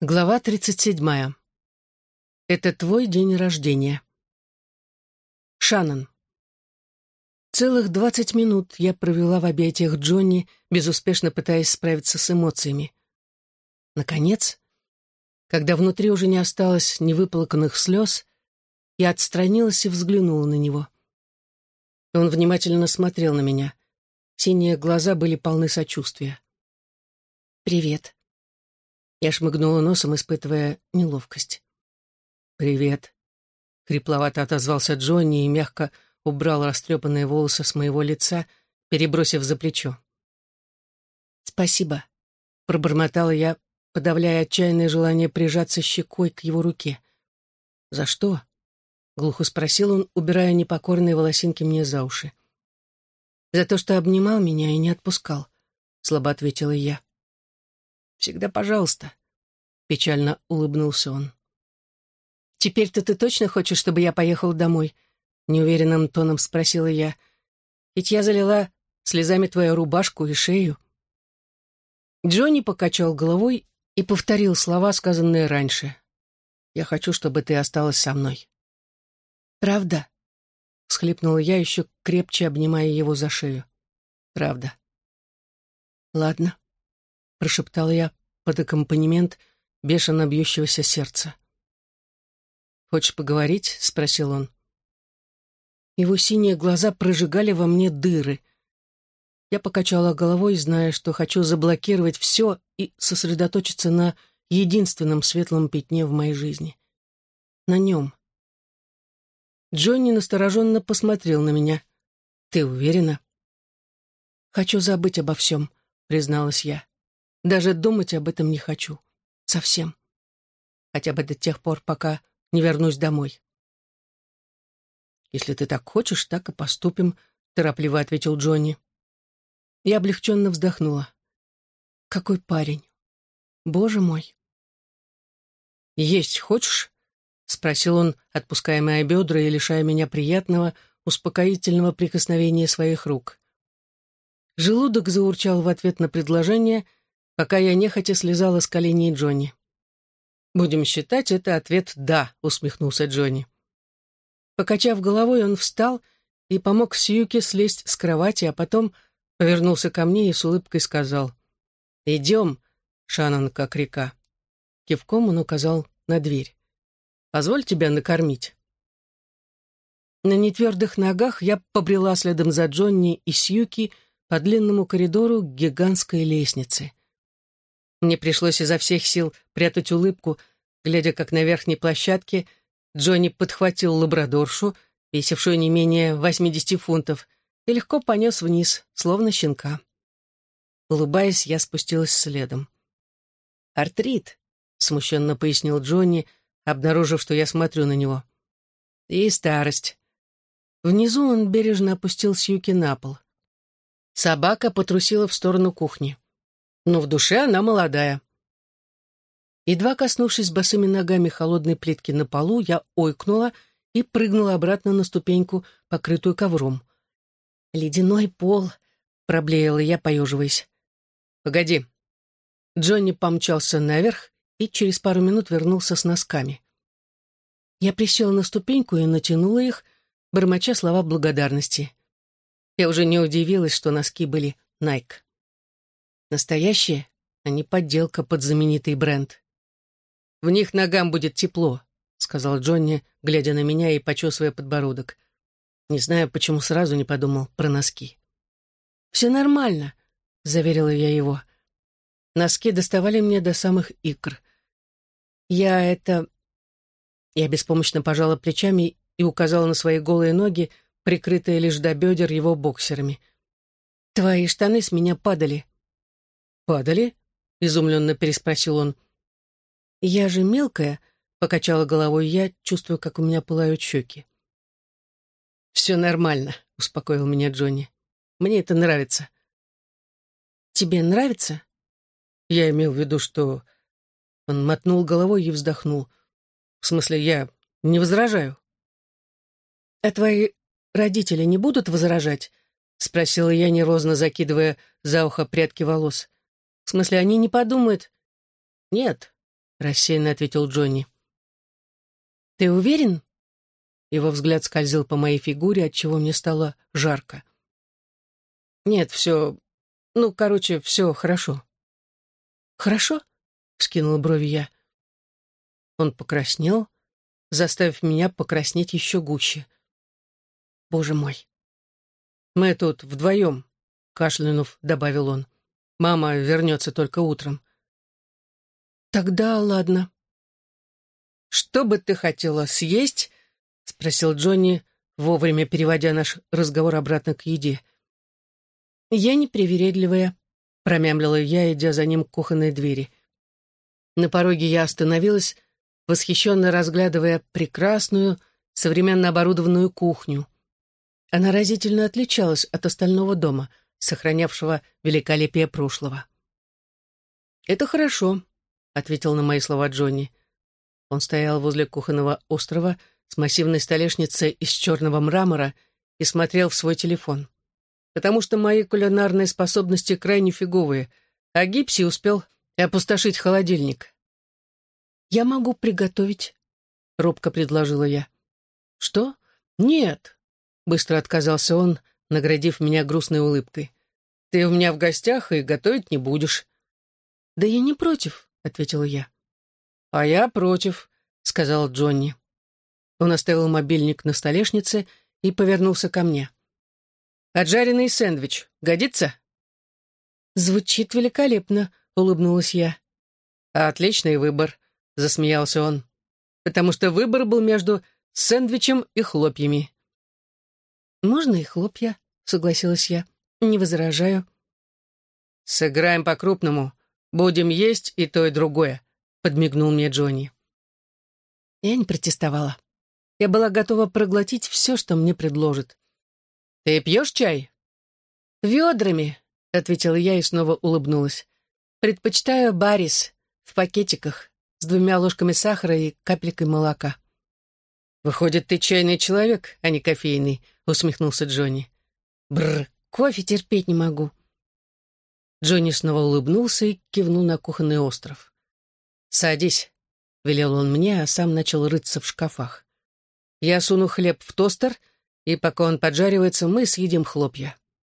Глава 37. Это твой день рождения. Шаннон. Целых 20 минут я провела в объятиях Джонни, безуспешно пытаясь справиться с эмоциями. Наконец, когда внутри уже не осталось невыплаканных слез, я отстранилась и взглянула на него. Он внимательно смотрел на меня. Синие глаза были полны сочувствия. «Привет». Я шмыгнула носом, испытывая неловкость. «Привет», — хрипловато отозвался Джонни и мягко убрал растрепанные волосы с моего лица, перебросив за плечо. «Спасибо», — пробормотала я, подавляя отчаянное желание прижаться щекой к его руке. «За что?» — глухо спросил он, убирая непокорные волосинки мне за уши. «За то, что обнимал меня и не отпускал», — слабо ответила я. «Всегда пожалуйста», — печально улыбнулся он. «Теперь-то ты точно хочешь, чтобы я поехал домой?» — неуверенным тоном спросила я. «Ведь я залила слезами твою рубашку и шею». Джонни покачал головой и повторил слова, сказанные раньше. «Я хочу, чтобы ты осталась со мной». «Правда?» — всхлипнула я, еще крепче обнимая его за шею. «Правда». «Ладно», — прошептала я под аккомпанемент бешено бьющегося сердца. «Хочешь поговорить?» — спросил он. Его синие глаза прожигали во мне дыры. Я покачала головой, зная, что хочу заблокировать все и сосредоточиться на единственном светлом пятне в моей жизни. На нем. Джонни настороженно посмотрел на меня. «Ты уверена?» «Хочу забыть обо всем», — призналась я. «Даже думать об этом не хочу. Совсем. Хотя бы до тех пор, пока не вернусь домой». «Если ты так хочешь, так и поступим», — торопливо ответил Джонни. Я облегченно вздохнула. «Какой парень! Боже мой!» «Есть хочешь?» — спросил он, отпуская мои бедра и лишая меня приятного, успокоительного прикосновения своих рук. Желудок заурчал в ответ на предложение, пока я нехотя слезала с коленей Джонни. «Будем считать, это ответ «да», — усмехнулся Джонни. Покачав головой, он встал и помог Сьюке слезть с кровати, а потом повернулся ко мне и с улыбкой сказал: «Идем, Шаннон, как река». Кивком он указал на дверь. «Позволь тебя накормить». На нетвердых ногах я побрела следом за Джонни и Сьюки по длинному коридору к гигантской лестнице. Мне пришлось изо всех сил прятать улыбку, глядя, как на верхней площадке Джонни подхватил лабрадоршу, весившую не менее 80 фунтов, и легко понес вниз, словно щенка. Улыбаясь, я спустилась следом. «Артрит», — смущенно пояснил Джонни, обнаружив, что я смотрю на него. «И старость». Внизу он бережно опустил Сьюки на пол. Собака потрусила в сторону кухни. Но в душе она молодая. Едва коснувшись босыми ногами холодной плитки на полу, я ойкнула и прыгнула обратно на ступеньку, покрытую ковром. «Ледяной пол», — проблеяла я, поеживаясь. «Погоди». Джонни помчался наверх и через пару минут вернулся с носками. Я присела на ступеньку и натянула их, бормоча слова благодарности. Я уже не удивилась, что носки были Nike. Настоящие, а не подделка под знаменитый бренд. «В них ногам будет тепло», — сказал Джонни, глядя на меня и почесывая подбородок. Не знаю, почему сразу не подумал про носки. «Все нормально», — заверила я его. Носки доставали мне до самых икр. Я беспомощно пожала плечами и указала на свои голые ноги, прикрытые лишь до бедер его боксерами. «Твои штаны с меня падали». «Падали?» — изумленно переспросил он. «Я же мелкая», — покачала головой я, чувствуя, как у меня пылают щеки. «Все нормально», — успокоил меня Джонни. «Мне это нравится». «Тебе нравится?» Я имел в виду, что... Он мотнул головой и вздохнул. «В смысле, я не возражаю». «А твои родители не будут возражать?» — спросила я, нервозно закидывая за ухо прядки волос. «В смысле, они не подумают?» «Нет», рассеянно ответил Джонни. «Ты уверен?» Его взгляд скользил по моей фигуре, отчего мне стало жарко. «Нет, все... все хорошо». «Хорошо?» — вскинула брови я. Он покраснел, заставив меня покраснеть еще гуще. «Боже мой!» «Мы тут вдвоем», — кашлянув, добавил он. «Мама вернется только утром». «Тогда ладно». «Что бы ты хотела съесть?» — спросил Джонни, вовремя переводя наш разговор обратно к еде. «Я непривередливая», — промямлила я, идя за ним к кухонной двери. На пороге я остановилась, восхищенно разглядывая прекрасную, современно оборудованную кухню. Она разительно отличалась от остального дома, сохранявшего великолепие прошлого. «Это хорошо», — ответил на мои слова Джонни. Он стоял возле кухонного острова с массивной столешницей из черного мрамора и смотрел в свой телефон. «Потому что мои кулинарные способности крайне фиговые, а Гипси успел опустошить холодильник». «Я могу приготовить», — робко предложила я. «Что? Нет», — быстро отказался он, наградив меня грустной улыбкой. «Ты у меня в гостях и готовить не будешь». «Да я не против», — ответила я. «А я против», — сказал Джонни. Он оставил мобильник на столешнице и повернулся ко мне. «Поджаренный сэндвич годится?» «Звучит великолепно», — улыбнулась я. «Отличный выбор», — засмеялся он, «потому что выбор был между сэндвичем и хлопьями». «Можно и хлопья», — согласилась я. «Не возражаю». «Сыграем по-крупному. Будем есть и то, и другое», — подмигнул мне Джонни. Я не протестовала. Я была готова проглотить все, что мне предложат. «Ты пьешь чай?» «Ведрами», — ответила я и снова улыбнулась. «Предпочитаю барис в пакетиках с 2 ложками сахара и капелькой молока». «Выходит, ты чайный человек, а не кофейный», — усмехнулся Джонни. «Бррр, кофе терпеть не могу». Джонни снова улыбнулся и кивнул на кухонный остров. «Садись», — велел он мне, а сам начал рыться в шкафах. «Я суну хлеб в тостер, и пока он поджаривается, мы съедим хлопья».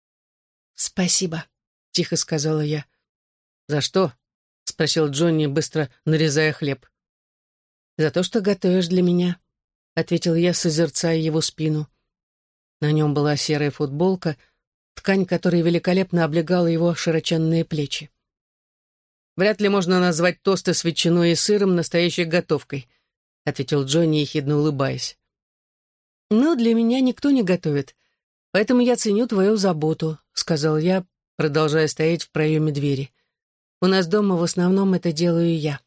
«Спасибо», — тихо сказала я. «За что?» — спросил Джонни, быстро нарезая хлеб. «За то, что готовишь для меня», — ответил я, созерцая его спину. На нем была серая футболка, ткань которой великолепно облегала его широченные плечи. «Вряд ли можно назвать тосты с ветчиной и сыром настоящей готовкой», — ответил Джонни, ехидно улыбаясь. «Ну, для меня никто не готовит, поэтому я ценю твою заботу», — сказал я, продолжая стоять в проеме двери. «У нас дома в основном это делаю я».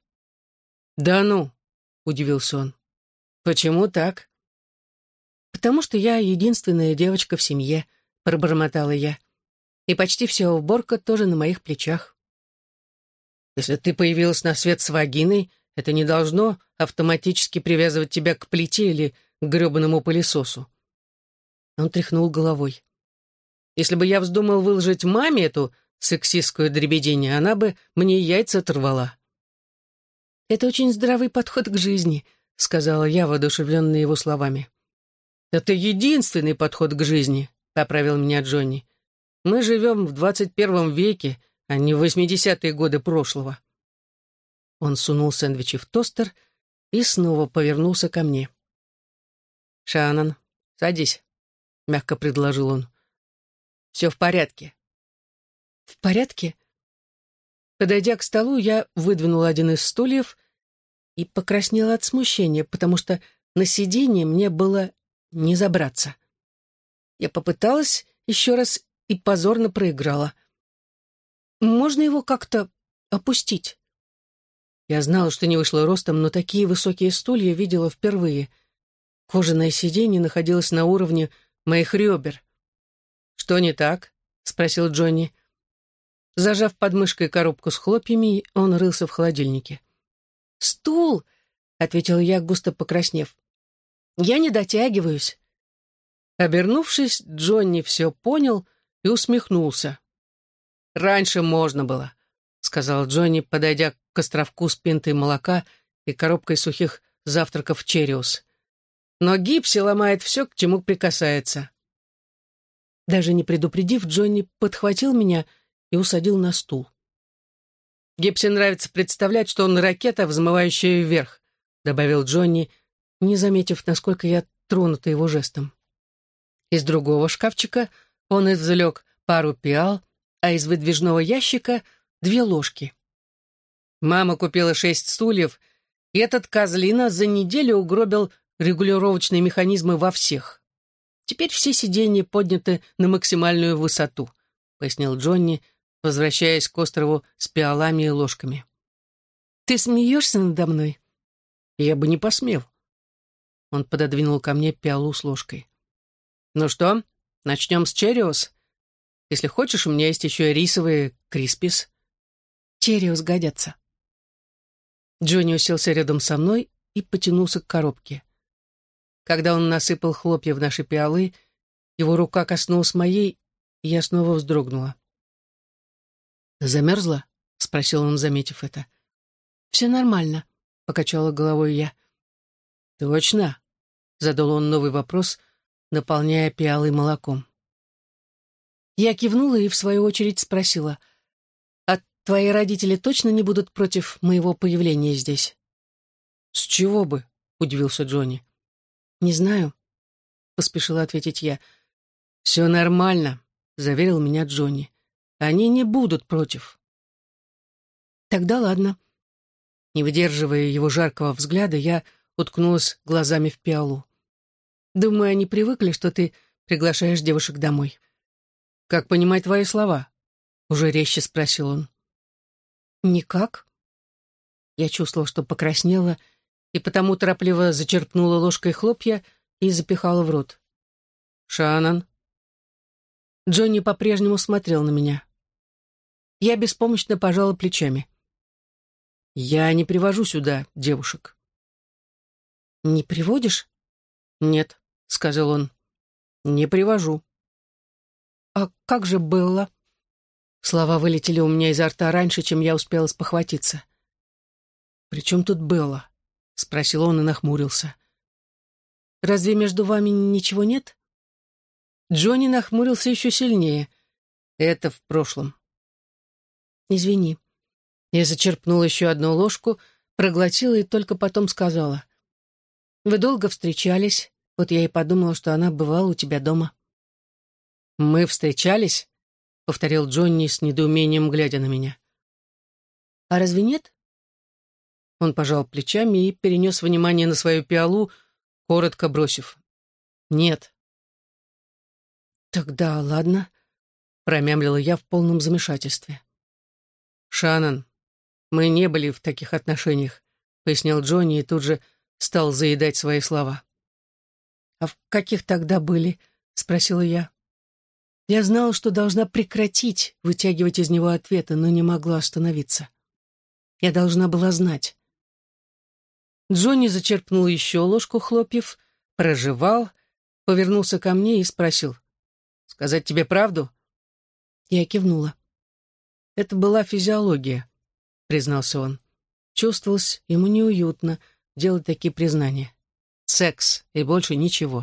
«Да ну», — удивился он. «Почему так?» «Потому что я единственная девочка в семье», — пробормотала я. «И почти вся уборка тоже на моих плечах». «Если ты появилась на свет с вагиной, это не должно автоматически привязывать тебя к плите или к гребаному пылесосу». Он тряхнул головой. «Если бы я вздумал выложить маме эту сексистскую дребедень, она бы мне яйца оторвала». «Это очень здравый подход к жизни», — сказала я, воодушевленная его словами. «Это единственный подход к жизни», — поправил меня Джонни. «Мы живем в 21 веке, а не в 80-е годы прошлого». Он сунул сэндвичи в тостер и снова повернулся ко мне. «Шаннон, садись», — мягко предложил он. «Все в порядке». «В порядке?» Подойдя к столу, я выдвинула один из стульев и покраснела от смущения, потому что на сиденье мне было не забраться. Я попыталась еще раз и позорно проиграла. «Можно его как-то опустить?» Я знала, что не вышла ростом, но такие высокие стулья видела впервые. Кожаное сиденье находилось на уровне моих ребер. «Что не так?» — спросил Джонни. Зажав под мышкой коробку с хлопьями, он рылся в холодильнике. «Стул!» — ответила я, густо покраснев. «Я не дотягиваюсь». Обернувшись, Джонни все понял и усмехнулся. «Раньше можно было», — сказал Джонни, подойдя к к островку с пинтой молока и коробкой сухих завтраков «Чериус». Но Гипси ломает все, к чему прикасается. Даже не предупредив, Джонни подхватил меня и усадил на стул. «Гипси нравится представлять, что он ракета, взмывающая вверх», добавил Джонни, не заметив, насколько я тронута его жестом. Из другого шкафчика он извлек пару пиал, а из выдвижного ящика 2 ложки. Мама купила 6 стульев, и этот козлина за неделю угробил регулировочные механизмы во всех. Теперь все сиденья подняты на максимальную высоту, пояснил Джонни, возвращаясь к острову с пиалами и ложками. «Ты смеешься надо мной?» «Я бы не посмел». Он пододвинул ко мне пиалу с ложкой. «Ну что, начнем с Чериус? Если хочешь, у меня есть еще рисовые криспис». «Чериус годятся». Джонни уселся рядом со мной и потянулся к коробке. Когда он насыпал хлопья в наши пиалы, его рука коснулась моей, и я снова вздрогнула. «Замерзла?» — спросил он, заметив это. «Все нормально», — покачала головой я. «Точно?» — задал он новый вопрос, наполняя пиалы молоком. Я кивнула и, в свою очередь, спросила, «А твои родители точно не будут против моего появления здесь?» «С чего бы?» — удивился Джонни. «Не знаю», — поспешила ответить я. «Все нормально», — заверил меня Джонни. «Они не будут против». «Тогда ладно». Не выдерживая его жаркого взгляда, я уткнулась глазами в пиалу. «Думаю, они привыкли, что ты приглашаешь девушек домой». «Как понимать твои слова?» — уже резче спросил он. «Никак». Я чувствовала, что покраснела, и потому торопливо зачерпнула ложкой хлопья и запихала в рот. «Шаннон?» Джонни по-прежнему смотрел на меня. Я беспомощно пожала плечами. «Я не привожу сюда девушек». «Не приводишь?» «Нет», — сказал он, — «не привожу». «А как же Белла?» Слова вылетели у меня изо рта раньше, чем я успела спохватиться. «При чем тут Белла?» — спросил он и нахмурился. «Разве между вами ничего нет?» Джонни нахмурился еще сильнее. «Это в прошлом». «Извини». Я зачерпнула еще одну ложку, проглотила и только потом сказала. «Вы долго встречались, вот я и подумала, что она бывала у тебя дома». «Мы встречались?» — повторил Джонни с недоумением, глядя на меня. «А разве нет?» Он пожал плечами и перенес внимание на свою пиалу, коротко бросив: «Нет». «Тогда ладно», — промямлила я в полном замешательстве. «Шаннон, мы не были в таких отношениях», — пояснил Джонни и тут же стал заедать свои слова. «А в каких тогда были?» — спросила я. Я знала, что должна прекратить вытягивать из него ответы, но не могла остановиться. Я должна была знать. Джонни зачерпнул еще ложку хлопьев, прожевал, повернулся ко мне и спросил: «Сказать тебе правду?» Я кивнула. «Это была физиология», — признался он. Чувствовалось ему неуютно делать такие признания. «Секс и больше ничего».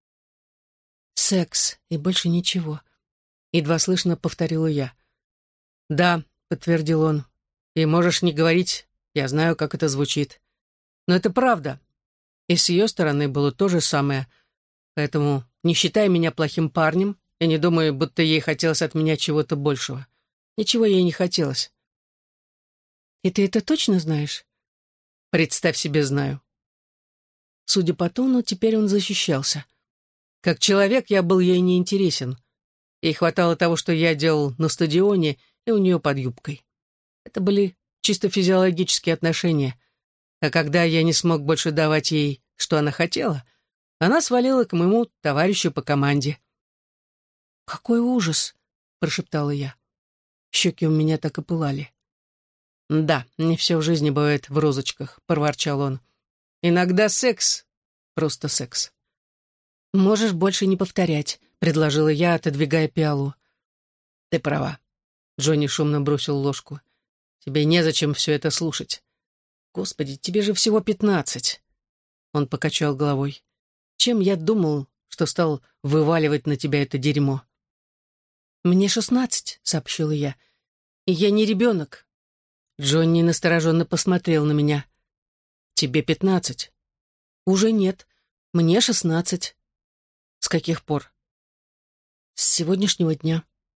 «Секс и больше ничего», — едва слышно повторила я. «Да», — подтвердил он, — «и можешь не говорить, я знаю, как это звучит. Но это правда. И с ее стороны было то же самое. Поэтому не считай меня плохим парнем и не думай, будто ей хотелось от меня чего-то большего. Ничего ей не хотелось». «И ты это точно знаешь?» «Представь себе, знаю». Судя по тону, теперь он защищался. Как человек я был ей неинтересен. Ей хватало того, что я делал на стадионе и у нее под юбкой. Это были чисто физиологические отношения. А когда я не смог больше давать ей, что она хотела, она свалила к моему товарищу по команде. «Какой ужас!» — прошептала я. Щеки у меня так и пылали. «Да, не все в жизни бывает в розочках», — проворчал он. «Иногда секс — просто секс». «Можешь больше не повторять», — предложила я, отодвигая пиалу. «Ты права». Джонни шумно бросил ложку. Тебе незачем все это слушать. Господи, тебе же всего 15. Он покачал головой. Чем я думал, что стал вываливать на тебя это дерьмо? Мне 16, сообщила я. И я не ребенок. Джонни настороженно посмотрел на меня. Тебе 15. Уже нет. Мне 16. С каких пор? С сегодняшнего дня.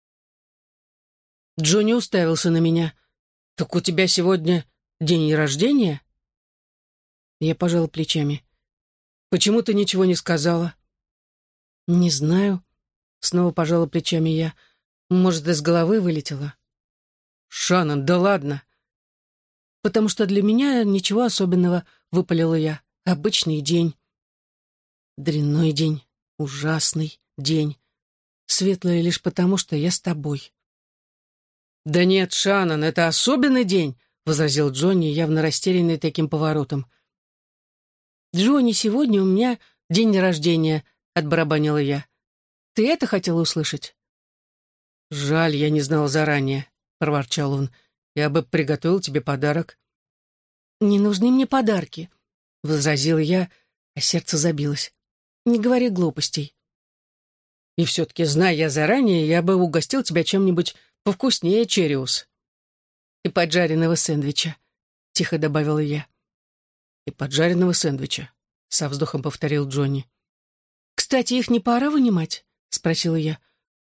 Джонни уставился на меня. Так у тебя сегодня день рождения? Я пожала плечами. Почему ты ничего не сказала? Не знаю. Снова пожала плечами я. Может, из головы вылетело. Шаннон, да ладно. Потому что для меня ничего особенного, выпалила я. Обычный день. Дрянной день. Ужасный день. Светлый лишь потому, что я с тобой. «Да нет, Шаннон, это особенный день», — возразил Джонни, явно растерянный таким поворотом. «Джонни, сегодня у меня день рождения», — отбарабанила я. «Ты это хотела услышать?» «Жаль, я не знал заранее», — проворчал он. «Я бы приготовил тебе подарок». «Не нужны мне подарки», — возразила я, а сердце забилось. «Не говори глупостей». «И все-таки, зная я заранее, я бы угостил тебя чем-нибудь повкуснее, Черриус». «И поджаренного сэндвича», — тихо добавила я. «И поджаренного сэндвича», — со вздохом повторил Джонни. «Кстати, их не пора вынимать?» — спросила я.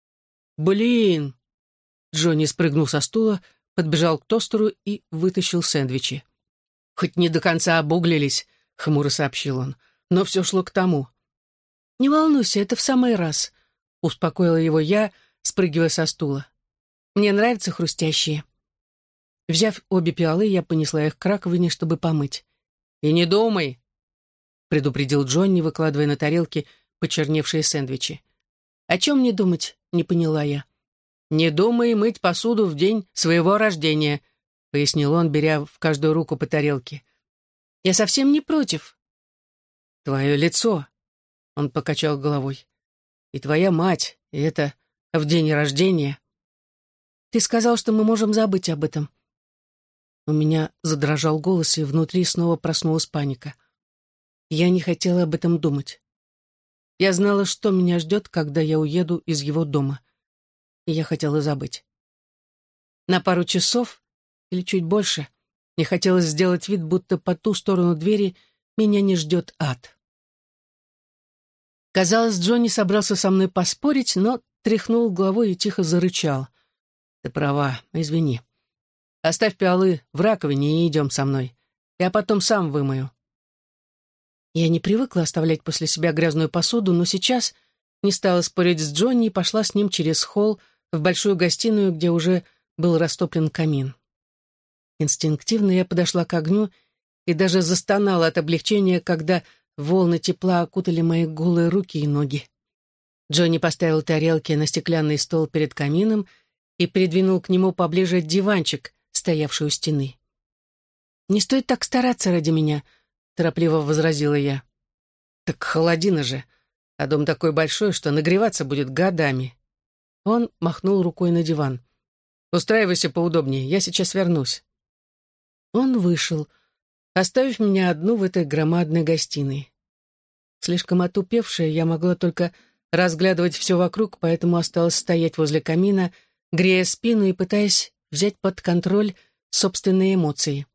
«Блин!» Джонни спрыгнул со стула, подбежал к тостеру и вытащил сэндвичи. «Хоть не до конца обуглились», — хмуро сообщил он, — «но все шло к тому». «Не волнуйся, это в самый раз», — успокоила его я, спрыгивая со стула. «Мне нравятся хрустящие». Взяв обе пиалы, я понесла их к раковине, чтобы помыть. «И не думай», — предупредил Джонни, выкладывая на тарелки почерневшие сэндвичи. «О чем не думать?» — не поняла я. «Не думай мыть посуду в день своего рождения», — пояснил он, беря в каждую руку по тарелке. «Я совсем не против». «Твое лицо», — он покачал головой, — «и твоя мать, и это в день рождения». «Ты сказал, что мы можем забыть об этом». У меня задрожал голос, и внутри снова проснулась паника. Я не хотела об этом думать. Я знала, что меня ждет, когда я уеду из его дома. И я хотела забыть. На пару часов, или чуть больше, мне хотелось сделать вид, будто по ту сторону двери меня не ждет ад. Казалось, Джонни собрался со мной поспорить, но тряхнул головой и тихо зарычал. «Ты права, извини. Оставь пиалы в раковине и идем со мной. Я потом сам вымою». Я не привыкла оставлять после себя грязную посуду, но сейчас не стала спорить с Джонни и пошла с ним через холл в большую гостиную, где уже был растоплен камин. Инстинктивно я подошла к огню и даже застонала от облегчения, когда волны тепла окутали мои голые руки и ноги. Джонни поставил тарелки на стеклянный стол перед камином и придвинул к нему поближе диванчик, стоявший у стены. «Не стоит так стараться ради меня», — торопливо возразила я. «Так холодина же, а дом такой большой, что нагреваться будет годами». Он махнул рукой на диван. «Устраивайся поудобнее, я сейчас вернусь». Он вышел, оставив меня одну в этой громадной гостиной. Слишком отупевшая, я могла только разглядывать все вокруг, поэтому осталась стоять возле камина, грея спину и пытаясь взять под контроль собственные эмоции.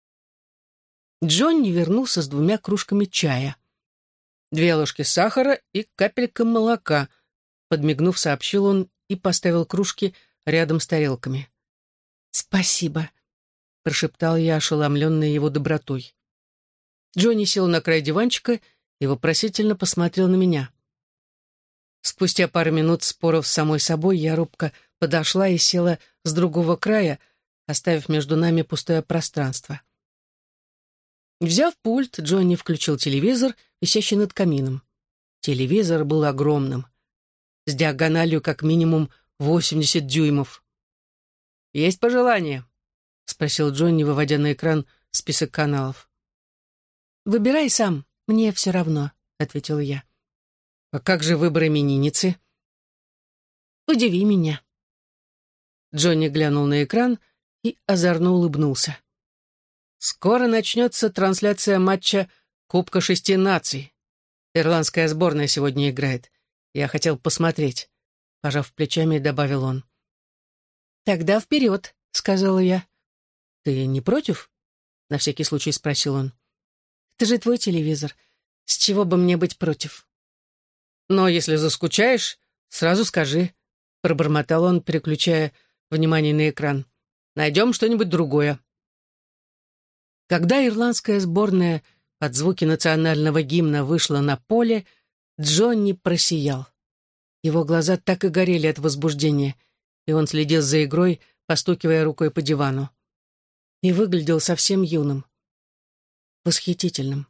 Джонни вернулся с 2 кружками чая. 2 ложки сахара и капелька молока, подмигнув, сообщил он и поставил кружки рядом с тарелками. «Спасибо», — прошептал я, ошеломленный его добротой. Джонни сел на край диванчика и вопросительно посмотрел на меня. Спустя пару минут споров с самой собой я робко подошла и села с другого края, оставив между нами пустое пространство. Взяв пульт, Джонни включил телевизор, висящий над камином. Телевизор был огромным, с диагональю как минимум 80 дюймов. «Есть пожелания?» — спросил Джонни, выводя на экран список каналов. «Выбирай сам, мне все равно», — ответила я. «А как же выбор именинницы?» «Удиви меня». Джонни глянул на экран и озорно улыбнулся. «Скоро начнется трансляция матча Кубка шести наций. Ирландская сборная сегодня играет. Я хотел посмотреть», — пожав плечами, добавил он. «Тогда вперед», — сказала я. «Ты не против?» — на всякий случай спросил он. «Это же твой телевизор. С чего бы мне быть против?» «Но если заскучаешь, сразу скажи», — пробормотал он, переключая внимание на экран. «Найдем что-нибудь другое». Когда ирландская сборная под звуки национального гимна вышла на поле, Джонни просиял. Его глаза так и горели от возбуждения, и он следил за игрой, постукивая рукой по дивану. И выглядел совсем юным. Восхитительным.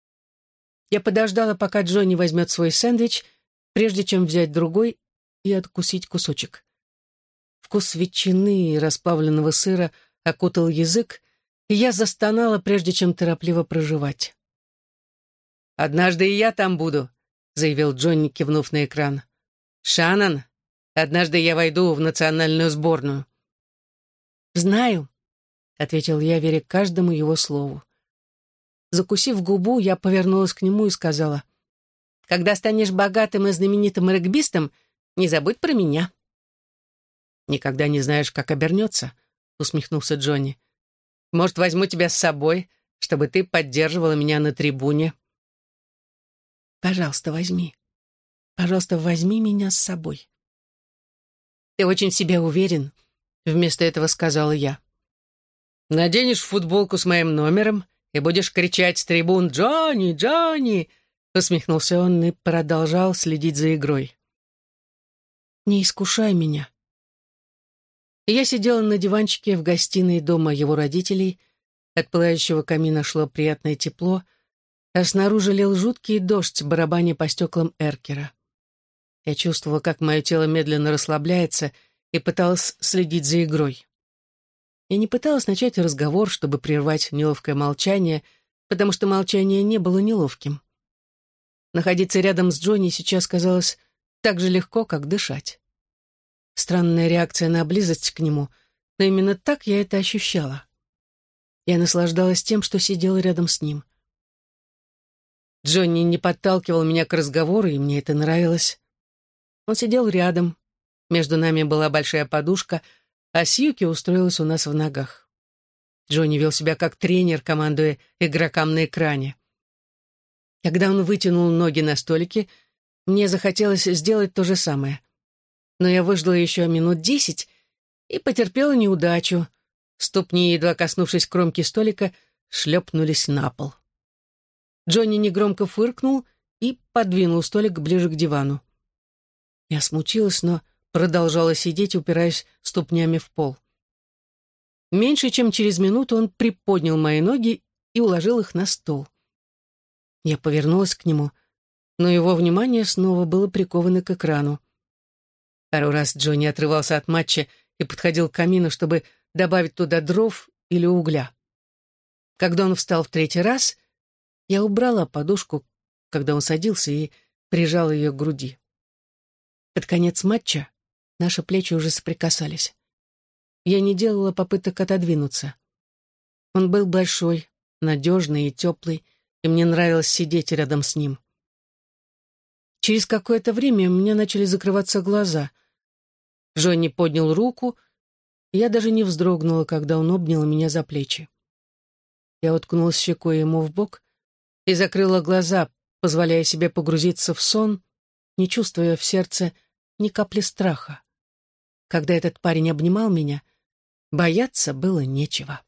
Я подождала, пока Джонни возьмет свой сэндвич, прежде чем взять другой и откусить кусочек. Вкус ветчины и расплавленного сыра окутал язык, и я застонала, прежде чем торопливо прожевать. «Однажды и я там буду», — заявил Джонни, кивнув на экран. «Шаннон, однажды я войду в национальную сборную». «Знаю», — ответил я, веря каждому его слову. Закусив губу, я повернулась к нему и сказала: «Когда станешь богатым и знаменитым регбистом, не забудь про меня». «Никогда не знаешь, как обернется», — усмехнулся Джонни. «Может, возьму тебя с собой, чтобы ты поддерживала меня на трибуне?» «Пожалуйста, возьми. Пожалуйста, возьми меня с собой». «Ты очень в себе уверен», — вместо этого сказала я. «Наденешь футболку с моим номером и будешь кричать с трибун: «Джонни, Джонни!»» — усмехнулся он и продолжал следить за игрой. «Не искушай меня». Я сидела на диванчике в гостиной дома его родителей. От пылающего камина шло приятное тепло, а снаружи лил жуткий дождь, барабаня по стеклам эркера. Я чувствовала, как мое тело медленно расслабляется, и пыталась следить за игрой. Я не пыталась начать разговор, чтобы прервать неловкое молчание, потому что молчание не было неловким. Находиться рядом с Джонни сейчас казалось так же легко, как дышать. Странная реакция на близость к нему, но именно так я это ощущала. Я наслаждалась тем, что сидела рядом с ним. Джонни не подталкивал меня к разговору, и мне это нравилось. Он сидел рядом, между нами была большая подушка, а Сьюки устроилась у нас в ногах. Джонни вел себя как тренер, командуя игрокам на экране. Когда он вытянул ноги на столике, мне захотелось сделать то же самое. Но я выждала еще минут 10 и потерпела неудачу. Ступни, едва коснувшись кромки столика, шлепнулись на пол. Джонни негромко фыркнул и подвинул столик ближе к дивану. Я смутилась, но продолжала сидеть, упираясь ступнями в пол. Меньше чем через минуту он приподнял мои ноги и уложил их на стол. Я повернулась к нему, но его внимание снова было приковано к экрану. Пару раз Джонни отрывался от матча и подходил к камину, чтобы добавить туда дров или угля. Когда он встал в третий раз, я убрала подушку, когда он садился, и прижала ее к груди. Под конец матча наши плечи уже соприкасались. Я не делала попыток отодвинуться. Он был большой, надежный и теплый, и мне нравилось сидеть рядом с ним. Через какое-то время у меня начали закрываться глаза. Джонни поднял руку, и я даже не вздрогнула, когда он обнял меня за плечи. Я уткнулась щекой ему в бок и закрыла глаза, позволяя себе погрузиться в сон, не чувствуя в сердце ни капли страха. Когда этот парень обнимал меня, бояться было нечего.